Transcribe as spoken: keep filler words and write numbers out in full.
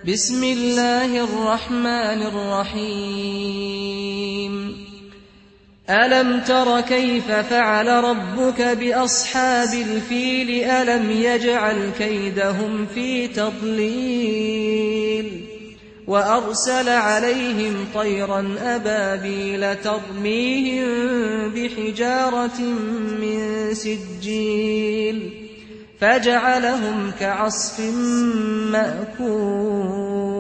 بسم الله الرحمن الرحيم ألم تر كيف فعل ربك بأصحاب الفيل ألم يجعل كيدهم في تضليل وأرسل عليهم طيرا أبابيل ترميهم بحجارة من سجيل فجعلهم كعصف مأكول